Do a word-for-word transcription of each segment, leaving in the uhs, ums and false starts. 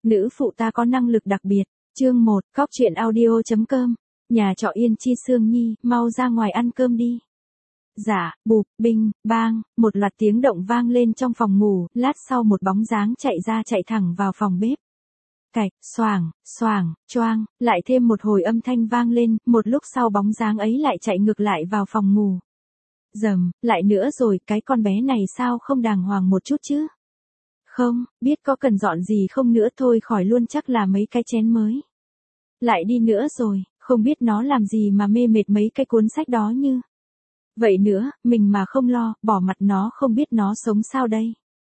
Nữ phụ ta có năng lực đặc biệt. Chương một, Cóc truyện audio chấm com. Nhà trọ Yên Chi Sương Nhi, mau ra ngoài ăn cơm đi. Dạ, bụp, binh, bang, một loạt tiếng động vang lên trong phòng ngủ, lát sau một bóng dáng chạy ra chạy thẳng vào phòng bếp. Cạch, xoàng, xoàng, choang, lại thêm một hồi âm thanh vang lên, một lúc sau bóng dáng ấy lại chạy ngược lại vào phòng ngủ. Dầm, lại nữa rồi, cái con bé này sao không đàng hoàng một chút chứ? Không, biết có cần dọn gì không nữa thôi khỏi luôn chắc là mấy cái chén mới. Lại đi nữa rồi, không biết nó làm gì mà mê mệt mấy cái cuốn sách đó như. Vậy nữa, mình mà không lo, bỏ mặt nó không biết nó sống sao đây.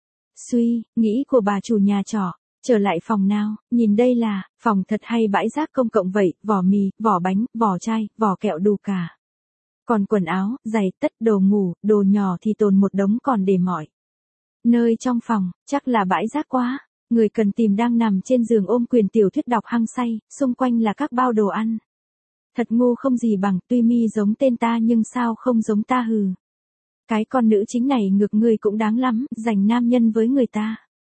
Suy, nghĩ của bà chủ nhà trọ, trở lại phòng nào, nhìn đây là, phòng thật hay bãi rác công cộng vậy, vỏ mì, vỏ bánh, vỏ chai, vỏ kẹo đủ cả. Còn quần áo, giày, tất, đồ ngủ, đồ nhỏ thì tồn một đống còn để mỏi. Nơi trong phòng, chắc là bãi rác quá, người cần tìm đang nằm trên giường ôm quyền tiểu thuyết đọc hăng say, xung quanh là các bao đồ ăn. Thật ngu không gì bằng, tuy mi giống tên ta nhưng sao không giống ta hừ. Cái con nữ chính này ngược người cũng đáng lắm, giành nam nhân với người ta.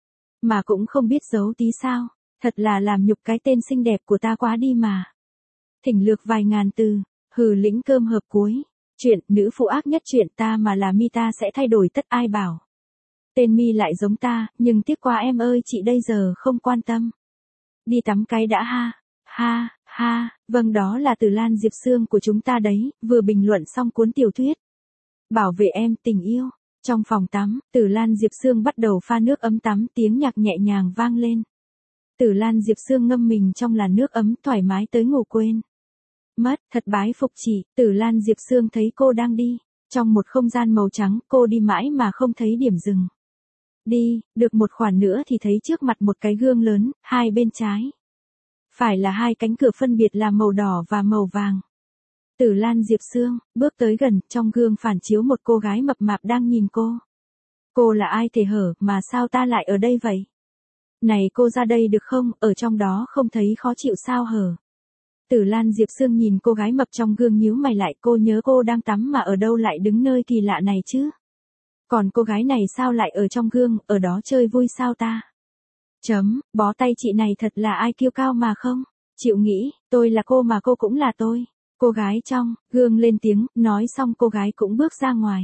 Mà cũng không biết giấu tí sao, thật là làm nhục cái tên xinh đẹp của ta quá đi mà. Thỉnh lược vài ngàn từ, hừ lĩnh cơm hợp cuối. Chuyện, nữ phụ ác nhất chuyện ta mà là mi ta sẽ thay đổi tất ai bảo. Tên mi lại giống ta, nhưng tiếc quá em ơi chị đây giờ không quan tâm. Đi tắm cái đã ha, ha, ha, vâng đó là Từ Lan Diệp Sương của chúng ta đấy, vừa bình luận xong cuốn tiểu thuyết. Bảo vệ em tình yêu. Trong phòng tắm, Từ Lan Diệp Sương bắt đầu pha nước ấm tắm, tiếng nhạc nhẹ nhàng vang lên. Từ Lan Diệp Sương ngâm mình trong làn nước ấm thoải mái tới ngủ quên. Mất, thật bái phục chị, Từ Lan Diệp Sương thấy cô đang đi. Trong một không gian màu trắng, cô đi mãi mà không thấy điểm dừng. Đi, được một khoảng nữa thì thấy trước mặt một cái gương lớn, hai bên trái. Phải là hai cánh cửa phân biệt là màu đỏ và màu vàng. Từ Lan Diệp Sương, bước tới gần, trong gương phản chiếu một cô gái mập mạp đang nhìn cô. Cô là ai thể hở, mà sao ta lại ở đây vậy? Này cô ra đây được không, ở trong đó không thấy khó chịu sao hở? Từ Lan Diệp Sương nhìn cô gái mập trong gương nhíu mày lại, cô nhớ cô đang tắm mà ở đâu lại đứng nơi kỳ lạ này chứ? Còn cô gái này sao lại ở trong gương, ở đó chơi vui sao ta? Chấm, bó tay chị này thật là ai kiêu cao mà không? Chịu nghĩ, tôi là cô mà cô cũng là tôi. Cô gái trong gương lên tiếng, nói xong cô gái cũng bước ra ngoài.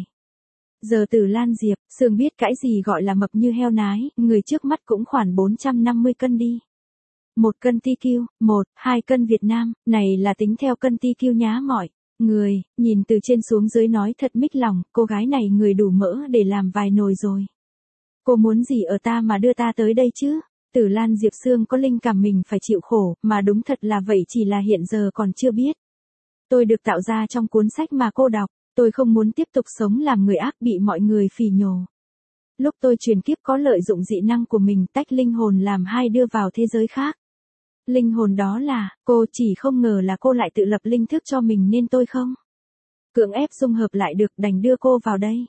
Giờ Từ Lan Diệp Sương biết cái gì gọi là mập như heo nái, người trước mắt cũng khoảng bốn trăm năm mươi cân đi. Một cân ti kiu, một, hai cân Việt Nam, này là tính theo cân ti kiu nhá mọi người, nhìn từ trên xuống dưới nói thật mích lòng, cô gái này người đủ mỡ để làm vài nồi rồi. Cô muốn gì ở ta mà đưa ta tới đây chứ? Từ Lan Diệp Sương có linh cảm mình phải chịu khổ, mà đúng thật là vậy chỉ là hiện giờ còn chưa biết. Tôi được tạo ra trong cuốn sách mà cô đọc, tôi không muốn tiếp tục sống làm người ác bị mọi người phỉ nhổ. Lúc tôi chuyển kiếp có lợi dụng dị năng của mình tách linh hồn làm hai đưa vào thế giới khác. Linh hồn đó là, cô chỉ không ngờ là cô lại tự lập linh thức cho mình nên tôi không cưỡng ép dung hợp lại được đành đưa cô vào đây.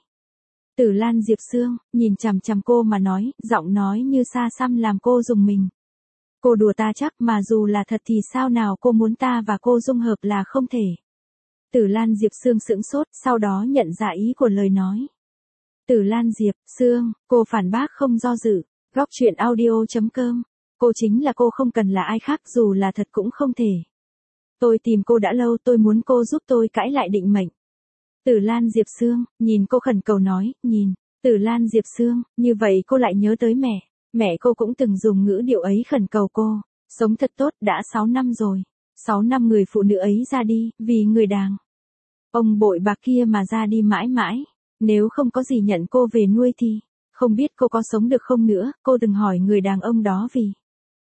Từ Lan Diệp Sương, nhìn chằm chằm cô mà nói, giọng nói như xa xăm làm cô rùng mình. Cô đùa ta chắc mà dù là thật thì sao nào cô muốn ta và cô dung hợp là không thể. Từ Lan Diệp Sương sững sốt, sau đó nhận ra ý của lời nói. Từ Lan Diệp Sương, cô phản bác không do dự, Góc truyện audio chấm com. Cô chính là cô không cần là ai khác dù là thật cũng không thể. Tôi tìm cô đã lâu tôi muốn cô giúp tôi cãi lại định mệnh. Từ Lan Diệp Sương, nhìn cô khẩn cầu nói, nhìn, Từ Lan Diệp Sương, như vậy cô lại nhớ tới mẹ. Mẹ cô cũng từng dùng ngữ điệu ấy khẩn cầu cô, sống thật tốt đã sáu năm rồi. sáu năm người phụ nữ ấy ra đi, vì người đàn ông bội bạc kia mà ra đi mãi mãi. Nếu không có gì nhận cô về nuôi thì, không biết cô có sống được không nữa, cô từng hỏi người đàn ông đó vì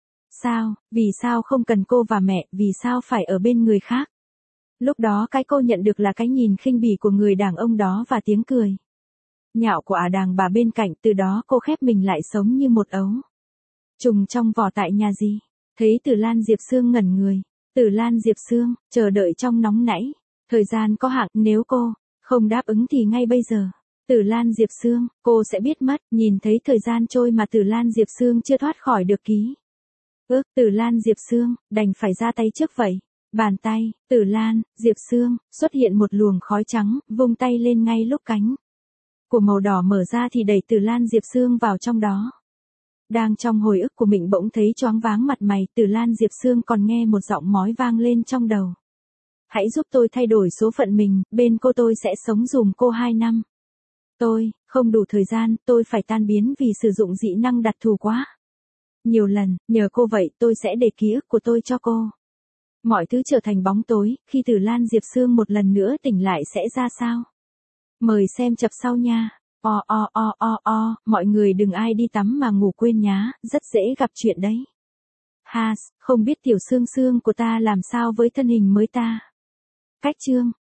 sao, vì sao không cần cô và mẹ, vì sao phải ở bên người khác. Lúc đó cái cô nhận được là cái nhìn khinh bỉ của người đàn ông đó và tiếng cười nhạo của ả đàn bà bên cạnh, từ đó cô khép mình lại sống như một ấu trùng trong vỏ tại nhà gì. Thấy Từ Lan Diệp Sương ngẩn người, Từ Lan Diệp Sương, chờ đợi trong nóng nảy. Thời gian có hạn, nếu cô không đáp ứng thì ngay bây giờ, Từ Lan Diệp Sương, cô sẽ biết mất. Nhìn thấy thời gian trôi mà Từ Lan Diệp Sương chưa thoát khỏi được ký ức, Từ Lan Diệp Sương, đành phải ra tay trước vậy. Bàn tay, Từ Lan Diệp Sương, xuất hiện một luồng khói trắng, vung tay lên ngay lúc cánh của màu đỏ mở ra thì đẩy Từ Lan Diệp Sương vào trong đó. Đang trong hồi ức của mình bỗng thấy choáng váng mặt mày, Từ Lan Diệp Sương còn nghe một giọng mói vang lên trong đầu. Hãy giúp tôi thay đổi số phận mình, bên cô tôi sẽ sống dùm cô hai năm. Tôi, không đủ thời gian, tôi phải tan biến vì sử dụng dị năng đặc thù quá. Nhiều lần, nhờ cô vậy tôi sẽ để ký ức của tôi cho cô. Mọi thứ trở thành bóng tối, khi Từ Lan Diệp Sương một lần nữa tỉnh lại sẽ ra sao? Mời xem tập sau nha. O o o o o, mọi người đừng ai đi tắm mà ngủ quên nhá, rất dễ gặp chuyện đấy. Has, không biết tiểu Sương Sương của ta làm sao với thân hình mới ta. Cách chương